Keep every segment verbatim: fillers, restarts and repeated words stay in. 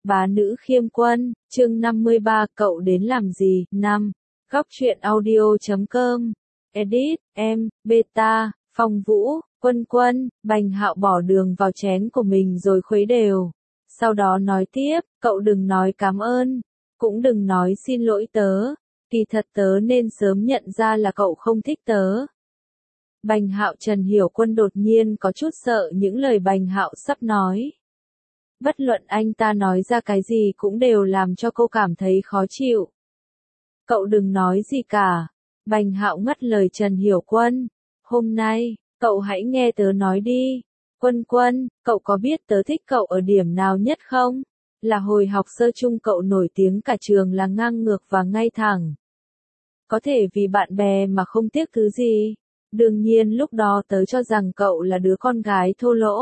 Bá nữ khiêm quân, chương năm mươi ba, cậu đến làm gì? năm. Góc truyện audio chấm com. Edit, em, beta, Phong Vũ, Quân Quân, Bành Hạo bỏ đường vào chén của mình rồi khuấy đều. Sau đó nói tiếp, cậu đừng nói cảm ơn, cũng đừng nói xin lỗi tớ, kỳ thật tớ nên sớm nhận ra là cậu không thích tớ. Bành Hạo Trần Hiểu Quân đột nhiên có chút sợ những lời Bành Hạo sắp nói. Bất luận anh ta nói ra cái gì cũng đều làm cho cô cảm thấy khó chịu. Cậu đừng nói gì cả. Bành Hạo ngắt lời Trần Hiểu Quân. Hôm nay, cậu hãy nghe tớ nói đi. Quân Quân, cậu có biết tớ thích cậu ở điểm nào nhất không? Là hồi học sơ chung cậu nổi tiếng cả trường là ngang ngược và ngay thẳng. Có thể vì bạn bè mà không tiếc thứ gì. Đương nhiên lúc đó tớ cho rằng cậu là đứa con gái thô lỗ.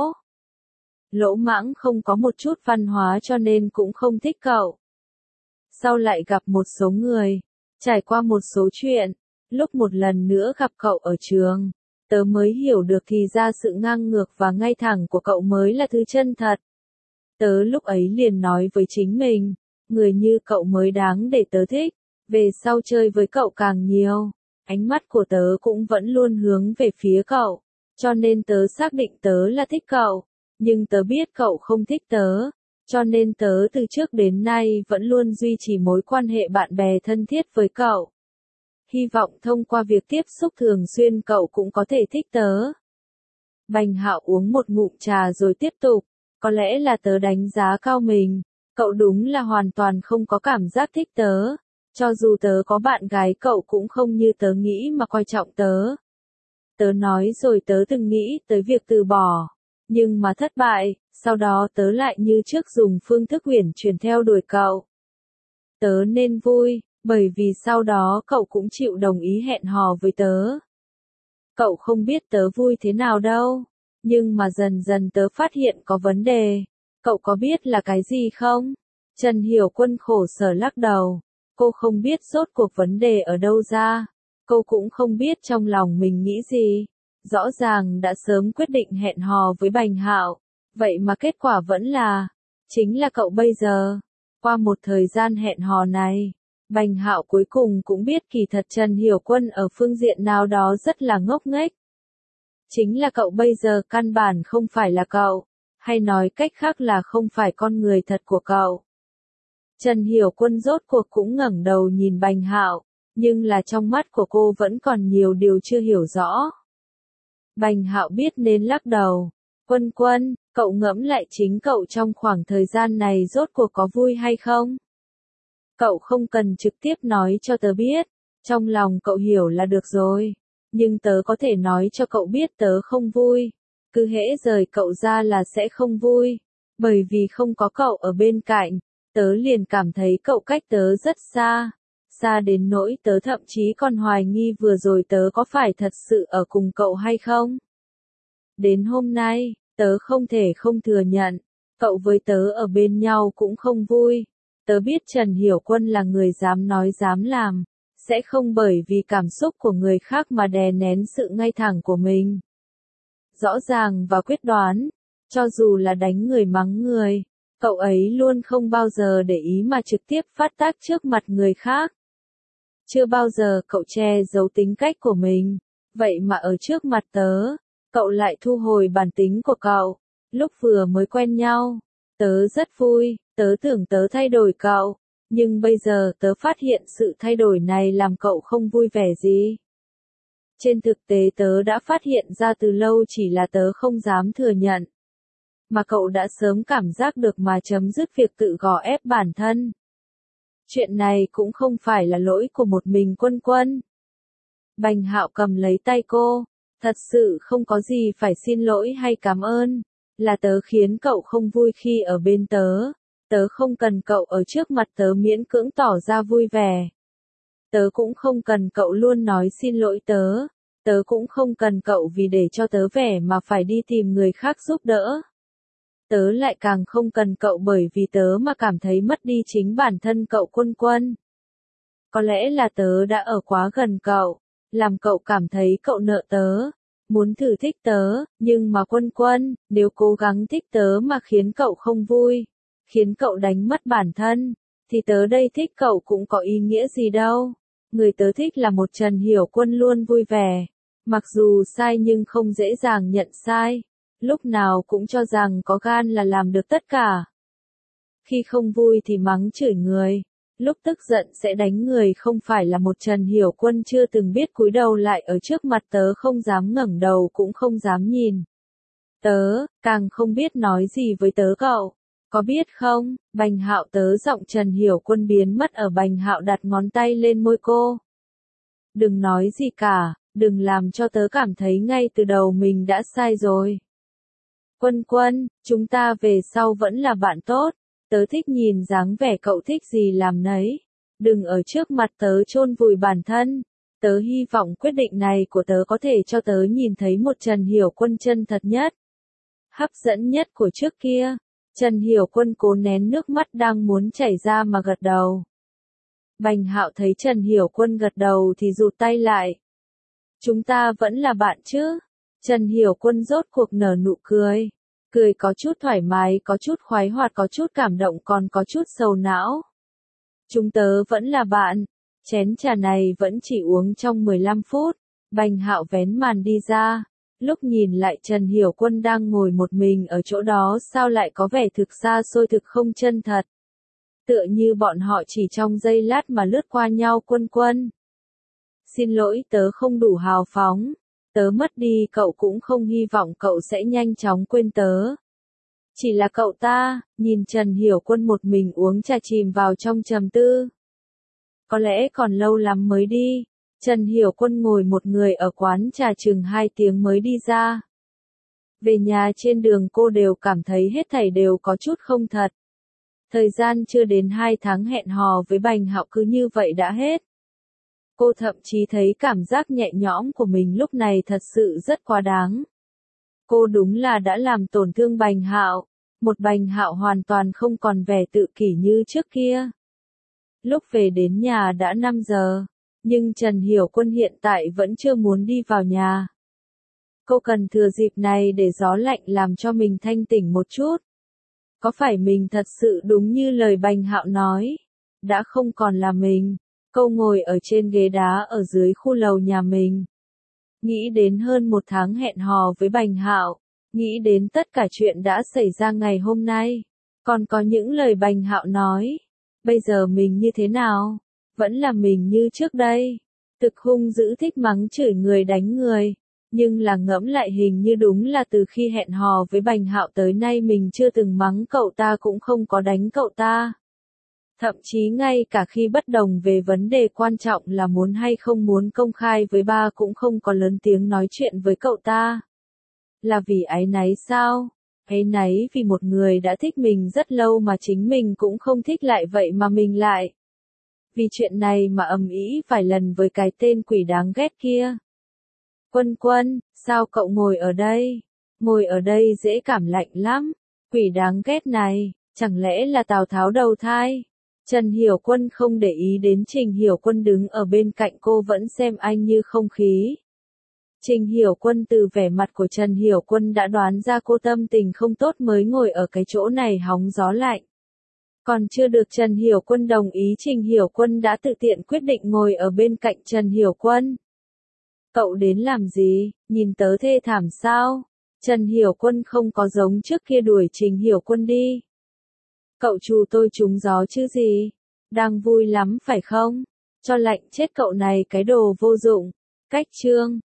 Lỗ mãng không có một chút văn hóa cho nên cũng không thích cậu. Sau lại gặp một số người, trải qua một số chuyện, lúc một lần nữa gặp cậu ở trường, tớ mới hiểu được thì ra sự ngang ngược và ngay thẳng của cậu mới là thứ chân thật. Tớ lúc ấy liền nói với chính mình, người như cậu mới đáng để tớ thích, về sau chơi với cậu càng nhiều, ánh mắt của tớ cũng vẫn luôn hướng về phía cậu, cho nên tớ xác định tớ là thích cậu. Nhưng tớ biết cậu không thích tớ, cho nên tớ từ trước đến nay vẫn luôn duy trì mối quan hệ bạn bè thân thiết với cậu. Hy vọng thông qua việc tiếp xúc thường xuyên cậu cũng có thể thích tớ. Bành Hạo uống một ngụm trà rồi tiếp tục, có lẽ là tớ đánh giá cao mình, cậu đúng là hoàn toàn không có cảm giác thích tớ, cho dù tớ có bạn gái cậu cũng không như tớ nghĩ mà coi trọng tớ. Tớ nói rồi tớ từng nghĩ tới việc từ bỏ. Nhưng mà thất bại, sau đó tớ lại như trước dùng phương thức uyển chuyển theo đuổi cậu. Tớ nên vui, bởi vì sau đó cậu cũng chịu đồng ý hẹn hò với tớ. Cậu không biết tớ vui thế nào đâu, nhưng mà dần dần tớ phát hiện có vấn đề. Cậu có biết là cái gì không? Trần Hiểu Quân khổ sở lắc đầu. Cô không biết rốt cuộc vấn đề ở đâu ra. Cô cũng không biết trong lòng mình nghĩ gì. Rõ ràng đã sớm quyết định hẹn hò với Bành Hạo, vậy mà kết quả vẫn là, chính là cậu bây giờ. Qua một thời gian hẹn hò này, Bành Hạo cuối cùng cũng biết kỳ thật Trần Hiểu Quân ở phương diện nào đó rất là ngốc nghếch. Chính là cậu bây giờ căn bản không phải là cậu, hay nói cách khác là không phải con người thật của cậu. Trần Hiểu Quân rốt cuộc cũng ngẩng đầu nhìn Bành Hạo, nhưng là trong mắt của cô vẫn còn nhiều điều chưa hiểu rõ. Bành Hạo biết nên lắc đầu. Quân Quân, cậu ngẫm lại chính cậu trong khoảng thời gian này rốt cuộc có vui hay không? Cậu không cần trực tiếp nói cho tớ biết, trong lòng cậu hiểu là được rồi. Nhưng tớ có thể nói cho cậu biết tớ không vui. Cứ hễ rời cậu ra là sẽ không vui. Bởi vì không có cậu ở bên cạnh, tớ liền cảm thấy cậu cách tớ rất xa. Xa đến nỗi tớ thậm chí còn hoài nghi vừa rồi tớ có phải thật sự ở cùng cậu hay không. Đến hôm nay, tớ không thể không thừa nhận, cậu với tớ ở bên nhau cũng không vui. Tớ biết Trần Hiểu Quân là người dám nói dám làm, sẽ không bởi vì cảm xúc của người khác mà đè nén sự ngay thẳng của mình. Rõ ràng và quyết đoán, cho dù là đánh người mắng người, cậu ấy luôn không bao giờ để ý mà trực tiếp phát tác trước mặt người khác. Chưa bao giờ cậu che giấu tính cách của mình, vậy mà ở trước mặt tớ, cậu lại thu hồi bản tính của cậu. Lúc vừa mới quen nhau, tớ rất vui, tớ tưởng tớ thay đổi cậu, nhưng bây giờ tớ phát hiện sự thay đổi này làm cậu không vui vẻ gì. Trên thực tế tớ đã phát hiện ra từ lâu, chỉ là tớ không dám thừa nhận. Mà cậu đã sớm cảm giác được mà chấm dứt việc tự gò ép bản thân. Chuyện này cũng không phải là lỗi của một mình Quân Quân. Bành Hạo cầm lấy tay cô, thật sự không có gì phải xin lỗi hay cảm ơn, là tớ khiến cậu không vui khi ở bên tớ, tớ không cần cậu ở trước mặt tớ miễn cưỡng tỏ ra vui vẻ. Tớ cũng không cần cậu luôn nói xin lỗi tớ, tớ cũng không cần cậu vì để cho tớ vẻ mà phải đi tìm người khác giúp đỡ. Tớ lại càng không cần cậu bởi vì tớ mà cảm thấy mất đi chính bản thân cậu Quân Quân. Có lẽ là tớ đã ở quá gần cậu, làm cậu cảm thấy cậu nợ tớ, muốn thử thích tớ, nhưng mà Quân Quân, nếu cố gắng thích tớ mà khiến cậu không vui, khiến cậu đánh mất bản thân, thì tớ đây thích cậu cũng có ý nghĩa gì đâu. Người tớ thích là một Trần Hiểu Quân luôn vui vẻ, mặc dù sai nhưng không dễ dàng nhận sai, lúc nào cũng cho rằng có gan là làm được tất cả. Khi không vui thì mắng chửi người, lúc tức giận sẽ đánh người, không phải là một Trần Hiểu Quân chưa từng biết cúi đầu lại ở trước mặt tớ, không dám ngẩng đầu cũng không dám nhìn tớ, càng không biết nói gì với tớ cậu. Có biết không, Bành Hạo, tớ giọng Trần Hiểu Quân biến mất ở Bành Hạo đặt ngón tay lên môi cô. Đừng nói gì cả, đừng làm cho tớ cảm thấy ngay từ đầu mình đã sai rồi. Quân Quân, chúng ta về sau vẫn là bạn tốt, tớ thích nhìn dáng vẻ cậu thích gì làm nấy. Đừng ở trước mặt tớ chôn vùi bản thân. Tớ hy vọng quyết định này của tớ có thể cho tớ nhìn thấy một Trần Hiểu Quân chân thật nhất, hấp dẫn nhất của trước kia. Trần Hiểu Quân cố nén nước mắt đang muốn chảy ra mà gật đầu. Bành Hạo thấy Trần Hiểu Quân gật đầu thì rụt tay lại. Chúng ta vẫn là bạn chứ? Trần Hiểu Quân rốt cuộc nở nụ cười. Cười có chút thoải mái, có chút khoái hoạt, có chút cảm động, còn có chút sầu não. Chúng tớ vẫn là bạn. Chén trà này vẫn chỉ uống trong mười lăm phút. Bành Hạo vén màn đi ra. Lúc nhìn lại Trần Hiểu Quân đang ngồi một mình ở chỗ đó, sao lại có vẻ thực xa xôi, thực không chân thật. Tựa như bọn họ chỉ trong giây lát mà lướt qua nhau. Quân Quân, xin lỗi, tớ không đủ hào phóng. Tớ mất đi cậu cũng không hy vọng cậu sẽ nhanh chóng quên tớ. Chỉ là cậu ta, nhìn Trần Hiểu Quân một mình uống trà chìm vào trong trầm tư. Có lẽ còn lâu lắm mới đi. Trần Hiểu Quân ngồi một người ở quán trà chừng hai tiếng mới đi ra. Về nhà trên đường cô đều cảm thấy hết thảy đều có chút không thật. Thời gian chưa đến hai tháng hẹn hò với Bành Hạo cứ như vậy đã hết. Cô thậm chí thấy cảm giác nhẹ nhõm của mình lúc này thật sự rất quá đáng. Cô đúng là đã làm tổn thương Bành Hạo, một Bành Hạo hoàn toàn không còn vẻ tự kỷ như trước kia. Lúc về đến nhà đã năm giờ. Nhưng Trần Hiểu Quân hiện tại vẫn chưa muốn đi vào nhà. Cô cần thừa dịp này để gió lạnh làm cho mình thanh tỉnh một chút. Có phải mình thật sự đúng như lời Bành Hạo nói? Đã không còn là mình. Cô ngồi ở trên ghế đá ở dưới khu lầu nhà mình. Nghĩ đến hơn một tháng hẹn hò với Bành Hạo. Nghĩ đến tất cả chuyện đã xảy ra ngày hôm nay. Còn có những lời Bành Hạo nói. Bây giờ mình như thế nào? Vẫn là mình như trước đây. Thực hung dữ, thích mắng chửi người, đánh người. Nhưng là ngẫm lại hình như đúng là từ khi hẹn hò với Bành Hạo tới nay mình chưa từng mắng cậu ta, cũng không có đánh cậu ta. Thậm chí ngay cả khi bất đồng về vấn đề quan trọng là muốn hay không muốn công khai với ba cũng không có lớn tiếng nói chuyện với cậu ta. Là vì áy náy sao? Áy náy vì một người đã thích mình rất lâu mà chính mình cũng không thích, lại vậy mà mình lại vì chuyện này mà ầm ĩ vài lần với cái tên quỷ đáng ghét kia. Quân Quân, sao cậu ngồi ở đây? Ngồi ở đây dễ cảm lạnh lắm. Quỷ đáng ghét này, chẳng lẽ là Tào Tháo đầu thai? Trần Hiểu Quân không để ý đến Trình Hiểu Quân đứng ở bên cạnh cô, vẫn xem anh như không khí. Trình Hiểu Quân từ vẻ mặt của Trần Hiểu Quân đã đoán ra cô tâm tình không tốt mới ngồi ở cái chỗ này hóng gió lạnh. Còn chưa được Trần Hiểu Quân đồng ý, Trình Hiểu Quân đã tự tiện quyết định ngồi ở bên cạnh Trần Hiểu Quân. Cậu đến làm gì, nhìn tớ thê thảm sao? Trần Hiểu Quân không có giống trước kia đuổi Trình Hiểu Quân đi. Cậu trù tôi trúng gió chứ gì? Đang vui lắm phải không? Cho lạnh chết cậu này, cái đồ vô dụng. Cách chương